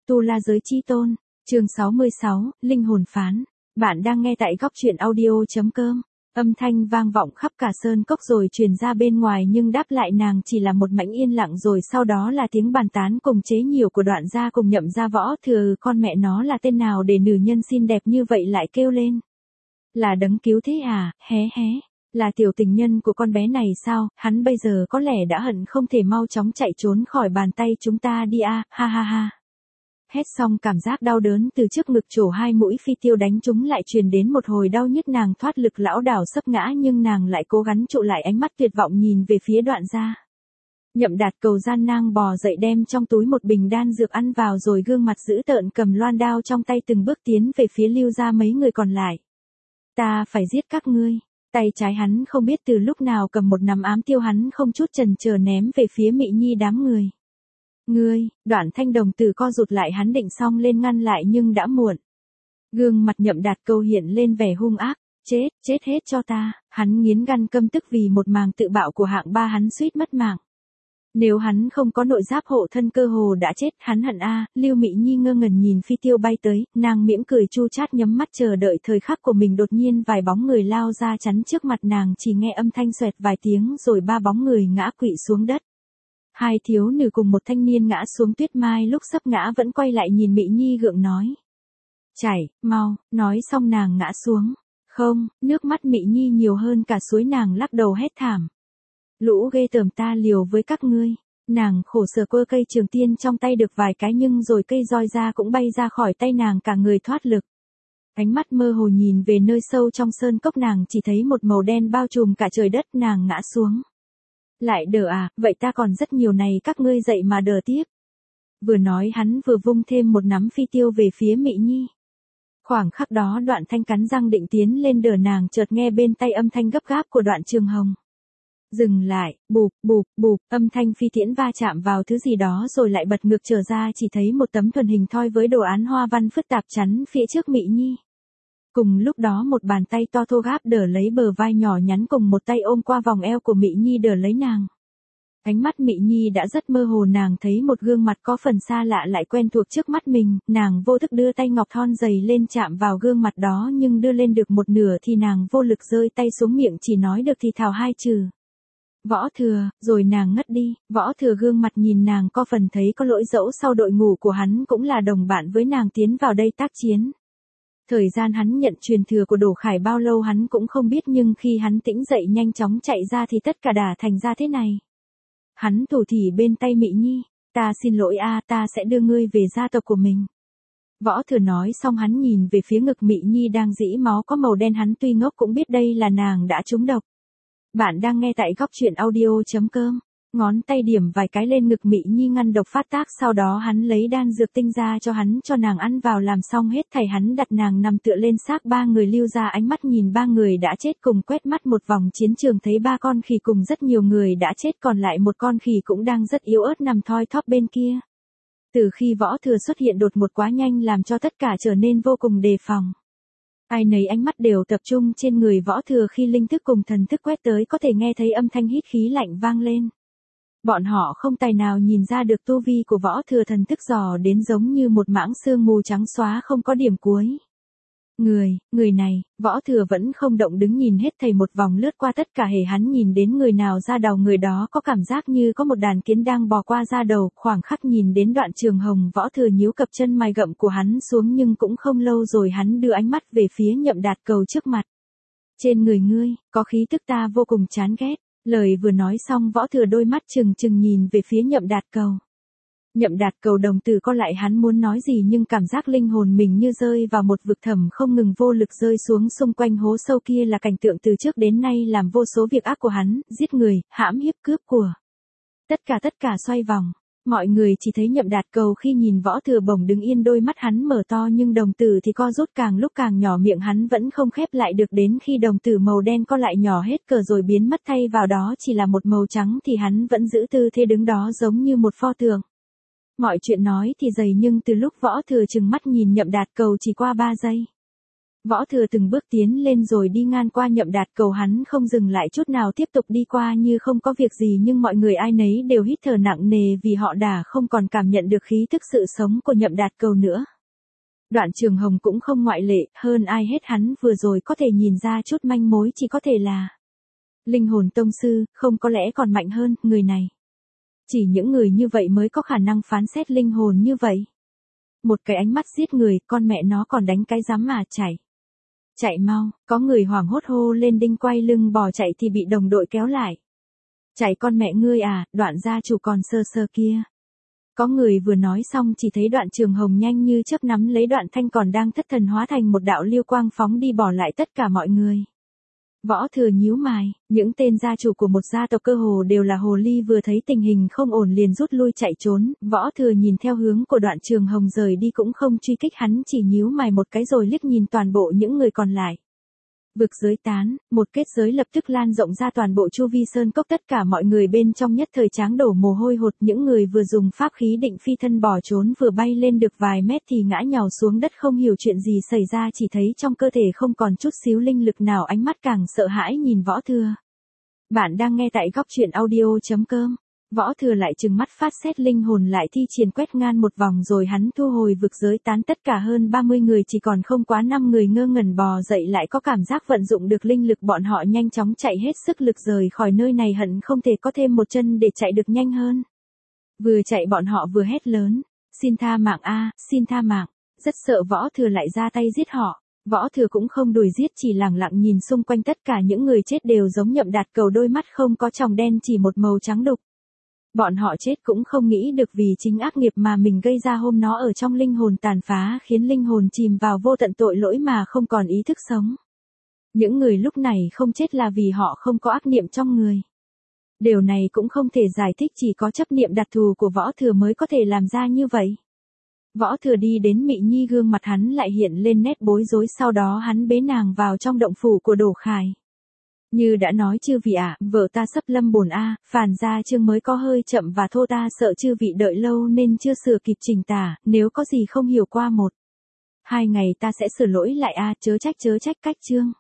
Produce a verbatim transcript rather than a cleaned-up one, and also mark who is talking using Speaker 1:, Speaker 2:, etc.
Speaker 1: Tu La Giới Chi Tôn, chương sáu mươi sáu, Linh hồn phán. Bạn đang nghe tại góc truyện audio.com. Âm thanh vang vọng khắp cả sơn cốc rồi truyền ra bên ngoài, nhưng đáp lại nàng chỉ là một mảnh yên lặng, rồi sau đó là tiếng bàn tán cùng chế nhạo của Đoạn gia cùng Nhậm gia. Võ Thừa, con mẹ nó là tên nào để nữ nhân xinh đẹp như vậy lại kêu lên? Là Đấng Cứu Thế à? Hé hé. Là tiểu tình nhân của con bé này sao? Hắn bây giờ có lẽ đã hận không thể mau chóng chạy trốn khỏi bàn tay chúng ta đi a, ha ha ha. Hét xong, cảm giác đau đớn từ trước ngực trổ hai mũi phi tiêu đánh chúng lại truyền đến một hồi đau nhức, nàng thoát lực lảo đảo sấp ngã, nhưng nàng lại cố gắng trụ lại ánh mắt tuyệt vọng nhìn về phía Đoạn gia. Nhậm Đạt Cầu gian nàng bò dậy, đem trong túi một bình đan dược ăn vào, rồi gương mặt dữ tợn cầm loan đao trong tay từng bước tiến về phía Lưu gia mấy người còn lại. Ta phải giết các ngươi. Tay trái hắn không biết từ lúc nào cầm một nắm ám tiêu, hắn không chút chần chờ ném về phía Mị Nhi đám người. Ngươi, Đoạn Thanh đồng tử co rụt lại, hắn định xông lên ngăn lại nhưng đã muộn. Gương mặt Nhậm Đạt Cầu hiện lên vẻ hung ác, chết, chết hết cho ta, hắn nghiến răng căm tức vì một màng tự bạo của hạng ba hắn suýt mất mạng. Nếu hắn không có nội giáp hộ thân cơ hồ đã chết, hắn hận a. Lưu Mị Nhi ngơ ngẩn nhìn phi tiêu bay tới, nàng mỉm cười chu chát nhắm mắt chờ đợi thời khắc của mình. Đột nhiên vài bóng người lao ra chắn trước mặt nàng, chỉ nghe âm thanh xoẹt vài tiếng rồi ba bóng người ngã quỵ xuống đất. Hai thiếu nữ cùng một thanh niên ngã xuống tuyết mai, lúc sắp ngã vẫn quay lại nhìn Mị Nhi gượng nói. Chảy, mau, nói xong nàng ngã xuống. Không, nước mắt Mị Nhi nhiều hơn cả suối, nàng lắc đầu hét thảm. Lũ ghê tởm, ta liều với các ngươi. Nàng khổ sở quơ cây trường tiên trong tay được vài cái, nhưng rồi cây roi ra cũng bay ra khỏi tay nàng, cả người thoát lực. Ánh mắt mơ hồ nhìn về nơi sâu trong sơn cốc, nàng chỉ thấy một màu đen bao trùm cả trời đất, nàng ngã xuống. Lại đỡ à, vậy ta còn rất nhiều này, các ngươi dậy mà đỡ tiếp. Vừa nói hắn vừa vung thêm một nắm phi tiêu về phía Mị Nhi. Khoảng khắc đó Đoạn Thanh cắn răng định tiến lên đỡ nàng, chợt nghe bên tay âm thanh gấp gáp của Đoạn Trường Hồng. Dừng lại, bụp, bụp, bụp, âm thanh phi tiễn va chạm vào thứ gì đó rồi lại bật ngược trở ra, chỉ thấy một tấm thuần hình thoi với đồ án hoa văn phức tạp chắn phía trước Mị Nhi. Cùng lúc đó một bàn tay to thô gáp đỡ lấy bờ vai nhỏ nhắn, cùng một tay ôm qua vòng eo của Mị Nhi đỡ lấy nàng. Ánh mắt Mị Nhi đã rất mơ hồ, nàng thấy một gương mặt có phần xa lạ lại quen thuộc trước mắt mình, nàng vô thức đưa tay ngọc thon dày lên chạm vào gương mặt đó, nhưng đưa lên được một nửa thì nàng vô lực rơi tay xuống, miệng chỉ nói được thì thào hai chữ. Võ Thừa, rồi nàng ngất đi. Võ Thừa gương mặt nhìn nàng có phần thấy có lỗi, dẫu sau đội ngũ của hắn cũng là đồng bạn với nàng tiến vào đây tác chiến. Thời gian hắn nhận truyền thừa của Đổ Khải bao lâu hắn cũng không biết, nhưng khi hắn tỉnh dậy nhanh chóng chạy ra thì tất cả đã thành ra thế này. Hắn thủ thỉ bên tay Mị Nhi, ta xin lỗi a, ta sẽ đưa ngươi về gia tộc của mình. Võ Thừa nói xong hắn nhìn về phía ngực Mị Nhi đang rỉ máu có màu đen, hắn tuy ngốc cũng biết đây là nàng đã trúng độc. Bạn đang nghe tại góc truyện audio.com. Ngón tay điểm vài cái lên ngực Mị Nhi ngăn độc phát tác, sau đó hắn lấy đan dược tinh ra cho hắn cho nàng ăn vào. Làm xong hết thảy hắn đặt nàng nằm tựa lên xác ba người Lưu gia, ánh mắt nhìn ba người đã chết, cùng quét mắt một vòng chiến trường, thấy ba con khỉ cùng rất nhiều người đã chết, còn lại một con khỉ cũng đang rất yếu ớt nằm thoi thóp bên kia. Từ khi Võ Thừa xuất hiện đột ngột quá nhanh làm cho tất cả trở nên vô cùng đề phòng. Ai nấy ánh mắt đều tập trung trên người Võ Thừa, khi linh thức cùng thần thức quét tới có thể nghe thấy âm thanh hít khí lạnh vang lên. Bọn họ không tài nào nhìn ra được tu vi của Võ Thừa, thần thức dò đến giống như một mảng sương mù trắng xóa không có điểm cuối. Người, người này, Võ Thừa vẫn không động, đứng nhìn hết thảy một vòng lướt qua tất cả, hề hắn nhìn đến người nào ra đầu người đó có cảm giác như có một đàn kiến đang bò qua da đầu. Khoảng khắc nhìn đến Đoạn Trường Hồng, Võ Thừa nhíu cặp chân mày gậm của hắn xuống, nhưng cũng không lâu rồi hắn đưa ánh mắt về phía Nhậm Đạt Cầu trước mặt. Trên người ngươi, có khí tức ta vô cùng chán ghét. Lời vừa nói xong Võ Thừa đôi mắt trừng trừng nhìn về phía Nhậm Đạt Cầu. Nhậm Đạt Cầu đồng tử co lại, hắn muốn nói gì nhưng cảm giác linh hồn mình như rơi vào một vực thẳm không ngừng, vô lực rơi xuống. Xung quanh hố sâu kia là cảnh tượng từ trước đến nay làm vô số việc ác của hắn, giết người, hãm hiếp, cướp của. Tất cả tất cả xoay vòng. Mọi người chỉ thấy Nhậm Đạt Cầu khi nhìn Võ Thừa bỗng đứng yên, đôi mắt hắn mở to nhưng đồng tử thì co rút càng lúc càng nhỏ, miệng hắn vẫn không khép lại được, đến khi đồng tử màu đen co lại nhỏ hết cỡ rồi biến mất, thay vào đó chỉ là một màu trắng, thì hắn vẫn giữ tư thế đứng đó giống như một pho tượng. Mọi chuyện nói thì dày, nhưng từ lúc Võ Thừa trừng mắt nhìn Nhậm Đạt Cầu chỉ qua ba giây. Võ Thừa từng bước tiến lên rồi đi ngang qua Nhậm Đạt Cầu, hắn không dừng lại chút nào tiếp tục đi qua như không có việc gì, nhưng mọi người ai nấy đều hít thở nặng nề vì họ đã không còn cảm nhận được khí thức sự sống của Nhậm Đạt Cầu nữa. Đoạn Trường Hồng cũng không ngoại lệ, hơn ai hết hắn vừa rồi có thể nhìn ra chút manh mối, chỉ có thể là linh hồn tông sư, không có lẽ còn mạnh hơn, người này. Chỉ những người như vậy mới có khả năng phán xét linh hồn như vậy. Một cái ánh mắt giết người, con mẹ nó còn đánh cái dám mà chạy. Chạy mau, có người hoảng hốt hô lên, Đinh quay lưng bò chạy thì bị đồng đội kéo lại. Chạy con mẹ ngươi à, Đoạn gia chủ còn sơ sơ kia. Có người vừa nói xong chỉ thấy Đoạn Trường Hồng nhanh như chớp nắm lấy Đoạn Thanh còn đang thất thần hóa thành một đạo lưu quang phóng đi bỏ lại tất cả mọi người. Võ Thừa nhíu mày, những tên gia chủ của một gia tộc cơ hồ đều là hồ ly, vừa thấy tình hình không ổn liền rút lui chạy trốn. Võ Thừa nhìn theo hướng của Đoạn Trường Hồng rời đi cũng không truy kích, hắn chỉ nhíu mày một cái rồi liếc nhìn toàn bộ những người còn lại. Vực giới tán, một kết giới lập tức lan rộng ra toàn bộ chu vi sơn cốc, tất cả mọi người bên trong nhất thời tráng đổ mồ hôi hột, những người vừa dùng pháp khí định phi thân bỏ trốn vừa bay lên được vài mét thì ngã nhào xuống đất, không hiểu chuyện gì xảy ra, chỉ thấy trong cơ thể không còn chút xíu linh lực nào, ánh mắt càng sợ hãi nhìn Võ Thừa. Bạn đang nghe tại góc truyện audio chấm com. Võ Thừa lại trừng mắt phát xét linh hồn lại thi triển quét ngang một vòng rồi hắn thu hồi vực giới tán, tất cả hơn ba mươi người chỉ còn không quá năm người ngơ ngẩn bò dậy, lại có cảm giác vận dụng được linh lực, bọn họ nhanh chóng chạy hết sức lực rời khỏi nơi này, hận không thể có thêm một chân để chạy được nhanh hơn. Vừa chạy bọn họ vừa hét lớn, xin tha mạng a, xin tha mạng, rất sợ Võ Thừa lại ra tay giết họ. Võ Thừa cũng không đuổi giết, chỉ lẳng lặng nhìn xung quanh, tất cả những người chết đều giống Nhậm Đạt Cầu, đôi mắt không có tròng đen, chỉ một màu trắng đục. Bọn họ chết cũng không nghĩ được vì chính ác nghiệp mà mình gây ra hôm nó ở trong linh hồn tàn phá, khiến linh hồn chìm vào vô tận tội lỗi mà không còn ý thức sống. Những người lúc này không chết là vì họ không có ác niệm trong người. Điều này cũng không thể giải thích, chỉ có chấp niệm đặc thù của Võ Thừa mới có thể làm ra như vậy. Võ Thừa đi đến Mị Nhi, gương mặt hắn lại hiện lên nét bối rối, sau đó hắn bế nàng vào trong động phủ của Đổ Khải. Như đã nói chư vị ạ, à, vợ ta sắp lâm bồn a, à, phản gia chương mới có hơi chậm và thô, ta sợ chư vị đợi lâu nên chưa sửa kịp trình tả, nếu có gì không hiểu qua một hai ngày ta sẽ sửa lỗi lại a, à, chớ trách chớ trách cách chương.